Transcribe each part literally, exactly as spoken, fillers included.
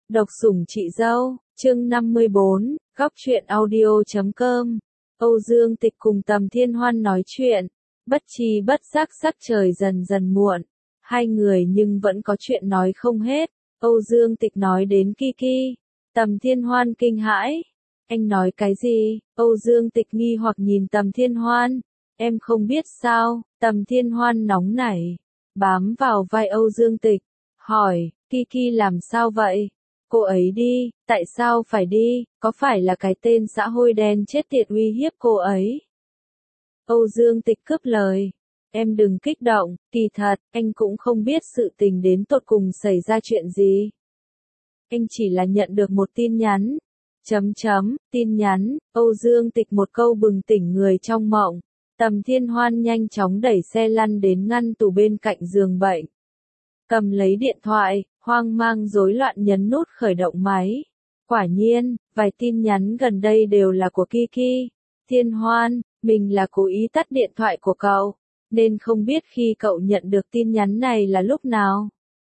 Độc sủng chị dâu, chương năm mươi bốn, góc truyện audio chấm com. Âu Dương Tịch cùng Tầm Thiên Hoan nói chuyện, bất tri bất giác sắc trời dần dần muộn, hai người nhưng vẫn có chuyện nói không hết. Âu Dương Tịch nói đến Kiki, Tầm Thiên Hoan kinh hãi. Anh nói cái gì? Âu Dương Tịch nghi hoặc nhìn Tầm Thiên Hoan. Em không biết sao? Tầm Thiên Hoan nóng nảy, bám vào vai Âu Dương Tịch, hỏi, Kiki làm sao vậy? Cô ấy đi, tại sao phải đi, có phải là cái tên xã hội đen chết tiệt uy hiếp cô ấy? Âu Dương Tịch cướp lời, em đừng kích động, kỳ thật, anh cũng không biết sự tình đến tột cùng xảy ra chuyện gì. Anh chỉ là nhận được một tin nhắn, chấm chấm, tin nhắn, Âu Dương Tịch một câu bừng tỉnh người trong mộng. Tầm Thiên Hoan nhanh chóng đẩy xe lăn đến ngăn tủ bên cạnh giường bệnh. Cầm lấy điện thoại, hoang mang rối loạn nhấn nút khởi động máy. Quả nhiên, vài tin nhắn gần đây đều là của Kiki. Thiên Hoan, mình là cố ý tắt điện thoại của cậu, nên không biết khi cậu nhận được tin nhắn này là lúc nào.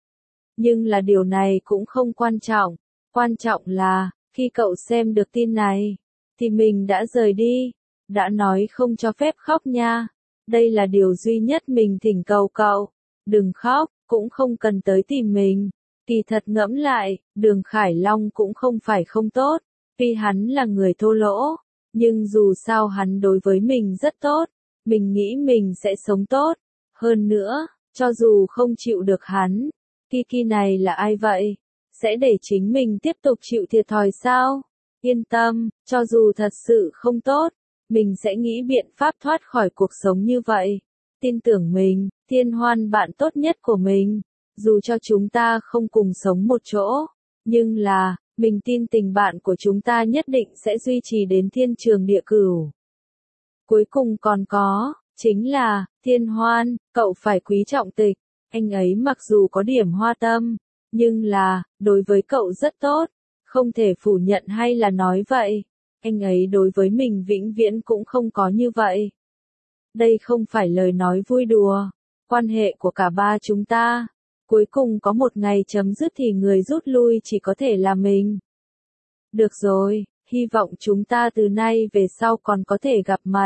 Nhưng là điều này cũng không quan trọng. Quan trọng là, khi cậu xem được tin này, thì mình đã rời đi. Đã nói không cho phép khóc nha. Đây là điều duy nhất mình thỉnh cầu cậu. Đừng khóc, cũng không cần tới tìm mình. Kỳ thật ngẫm lại, Đường Khải Long cũng không phải không tốt. Vì hắn là người thô lỗ. Nhưng dù sao hắn đối với mình rất tốt. Mình nghĩ mình sẽ sống tốt. Hơn nữa, cho dù không chịu được hắn. Kiki này là ai vậy? Sẽ để chính mình tiếp tục chịu thiệt thòi sao? Yên tâm, cho dù thật sự không tốt. Mình sẽ nghĩ biện pháp thoát khỏi cuộc sống như vậy. Tin tưởng mình, Thiên Hoan bạn tốt nhất của mình. Dù cho chúng ta không cùng sống một chỗ. Nhưng là, mình tin tình bạn của chúng ta nhất định sẽ duy trì đến thiên trường địa cửu. Cuối cùng còn có, chính là, Thiên Hoan, cậu phải quý trọng Tịch. Anh ấy mặc dù có điểm hoa tâm, nhưng là, đối với cậu rất tốt. Không thể phủ nhận hay là nói vậy. Anh ấy đối với mình vĩnh viễn cũng không có như vậy. Đây không phải lời nói vui đùa. Quan hệ của cả ba chúng ta, cuối cùng có một ngày chấm dứt thì người rút lui chỉ có thể là mình. Được rồi, hy vọng chúng ta từ nay về sau còn có thể gặp mặt.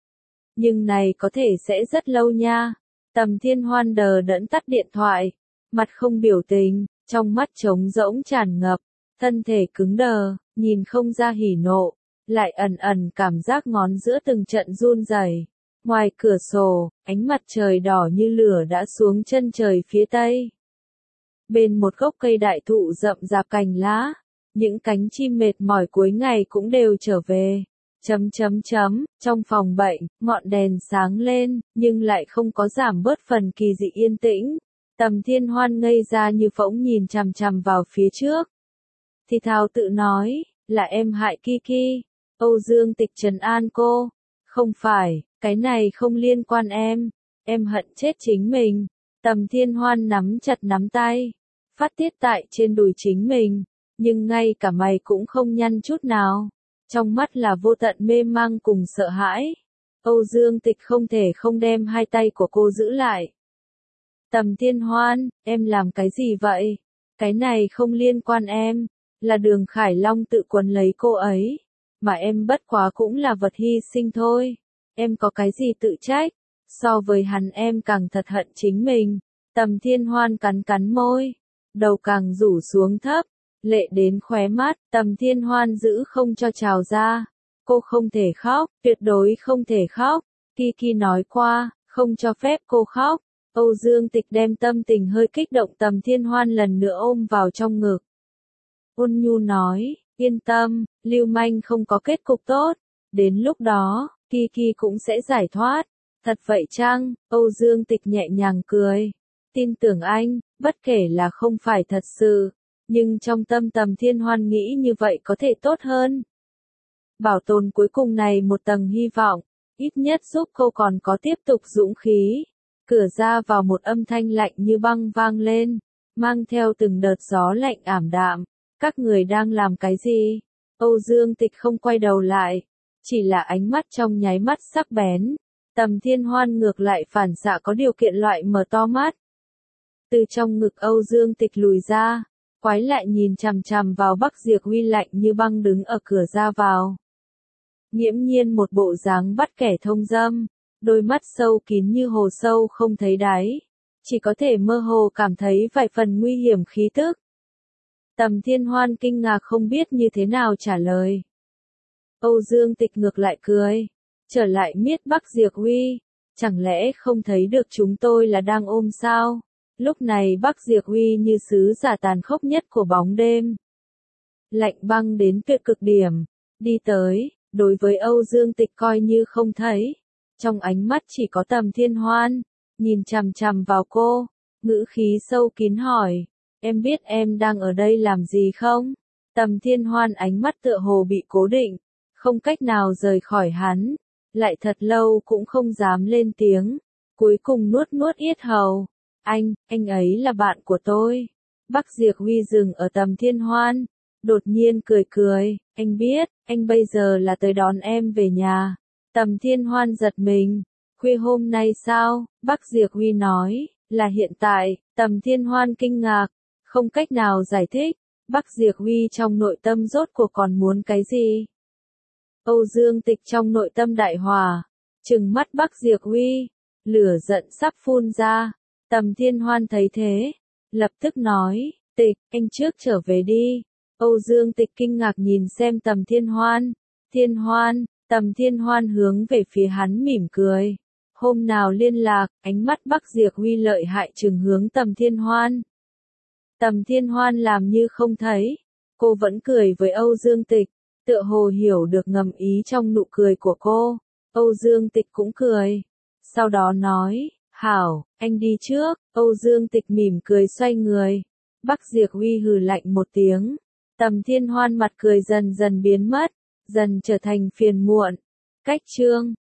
Nhưng này có thể sẽ rất lâu nha. Tầm Thiên Hoan đờ đẫn tắt điện thoại, mặt không biểu tình, trong mắt trống rỗng tràn ngập, thân thể cứng đờ, nhìn không ra hỉ nộ. Lại ẩn ẩn cảm giác ngón giữa từng trận run rẩy. Ngoài cửa sổ, ánh mặt trời đỏ như lửa đã xuống chân trời phía tây. Bên một gốc cây đại thụ rậm rạp cành lá, những cánh chim mệt mỏi cuối ngày cũng đều trở về. Chấm chấm chấm, trong phòng bệnh, ngọn đèn sáng lên, nhưng lại không có giảm bớt phần kỳ dị yên tĩnh. Tầm Thiên Hoan ngây ra như phỗng nhìn chằm chằm vào phía trước. Thì thào tự nói, là em hại Kiki. Âu Dương Tịch trấn an cô, không phải, cái này không liên quan em, em hận chết chính mình. Tầm Thiên Hoan nắm chặt nắm tay, phát tiết tại trên đùi chính mình, nhưng ngay cả mày cũng không nhăn chút nào, trong mắt là vô tận mê mang cùng sợ hãi. Âu Dương Tịch không thể không đem hai tay của cô giữ lại. Tầm Thiên Hoan, em làm cái gì vậy? Cái này không liên quan em, là Đường Khải Long tự quấn lấy cô ấy. Mà em bất quá cũng là vật hy sinh thôi. Em có cái gì tự trách? So với hắn em càng thật hận chính mình. Tầm Thiên Hoan cắn cắn môi. Đầu càng rủ xuống thấp. Lệ đến khóe mắt. Tầm Thiên Hoan giữ không cho trào ra. Cô không thể khóc. Tuyệt đối không thể khóc. Kiki nói qua, không cho phép cô khóc. Âu Dương Tịch đem tâm tình hơi kích động Tầm Thiên Hoan lần nữa ôm vào trong ngực. Ôn nhu nói. Yên tâm, lưu manh không có kết cục tốt. Đến lúc đó, Kiki cũng sẽ giải thoát. Thật vậy chăng? Âu Dương Tịch nhẹ nhàng cười. Tin tưởng anh, bất kể là không phải thật sự. Nhưng trong tâm Tầm Thiên Hoan nghĩ như vậy có thể tốt hơn. Bảo tồn cuối cùng này một tầng hy vọng. Ít nhất giúp cô còn có tiếp tục dũng khí. Cửa ra vào một âm thanh lạnh như băng vang lên. Mang theo từng đợt gió lạnh ảm đạm. Các người đang làm cái gì? Âu Dương Tịch không quay đầu lại. Chỉ là ánh mắt trong nháy mắt sắc bén. Tầm Thiên Hoan ngược lại phản xạ có điều kiện loại mở to mắt. Từ trong ngực Âu Dương Tịch lùi ra. Quái lại nhìn chằm chằm vào Bắc Diệp Uy lạnh như băng đứng ở cửa ra vào. Nghiễm nhiên một bộ dáng bắt kẻ thông dâm, đôi mắt sâu kín như hồ sâu không thấy đáy, chỉ có thể mơ hồ cảm thấy vài phần nguy hiểm khí tức. Tầm Thiên Hoan kinh ngạc không biết như thế nào trả lời. Âu Dương Tịch ngược lại cười, trở lại miết Bắc Diệp Uy, chẳng lẽ không thấy được chúng tôi là đang ôm sao? Lúc này Bắc Diệp Uy như sứ giả tàn khốc nhất của bóng đêm. Lạnh băng đến tuyệt cực điểm, đi tới, đối với Âu Dương Tịch coi như không thấy. Trong ánh mắt chỉ có Tầm Thiên Hoan, nhìn chằm chằm vào cô, ngữ khí sâu kín hỏi, em biết em đang ở đây làm gì không? Tầm Thiên Hoan ánh mắt tựa hồ bị cố định, không cách nào rời khỏi hắn, lại thật lâu cũng không dám lên tiếng, cuối cùng nuốt nuốt yết hầu. Anh, anh ấy là bạn của tôi. Bắc Diệp Uy dừng ở Tầm Thiên Hoan, đột nhiên cười cười, anh biết, anh bây giờ là tới đón em về nhà. Tầm Thiên Hoan giật mình, khuya hôm nay sao? Bắc Diệp Uy nói, là hiện tại. Tầm Thiên Hoan kinh ngạc, không cách nào giải thích, Bắc Diệp Uy trong nội tâm rốt cuộc còn muốn cái gì? Âu Dương Tịch trong nội tâm đại hòa, trừng mắt Bắc Diệp Uy, lửa giận sắp phun ra. Tầm Thiên Hoan thấy thế, lập tức nói, Tịch, anh trước trở về đi. Âu Dương Tịch kinh ngạc nhìn xem Tầm Thiên Hoan. Thiên Hoan, Tầm Thiên Hoan hướng về phía hắn mỉm cười. Hôm nào liên lạc, ánh mắt Bắc Diệp Uy lợi hại trừng hướng Tầm Thiên Hoan. Tầm Thiên Hoan làm như không thấy, cô vẫn cười với Âu Dương Tịch, tựa hồ hiểu được ngầm ý trong nụ cười của cô. Âu Dương Tịch cũng cười, sau đó nói, hảo, anh đi trước. Âu Dương Tịch mỉm cười xoay người. Bắc Diệp Uy hừ lạnh một tiếng. Tầm Thiên Hoan mặt cười dần dần biến mất, dần trở thành phiền muộn. Cách chương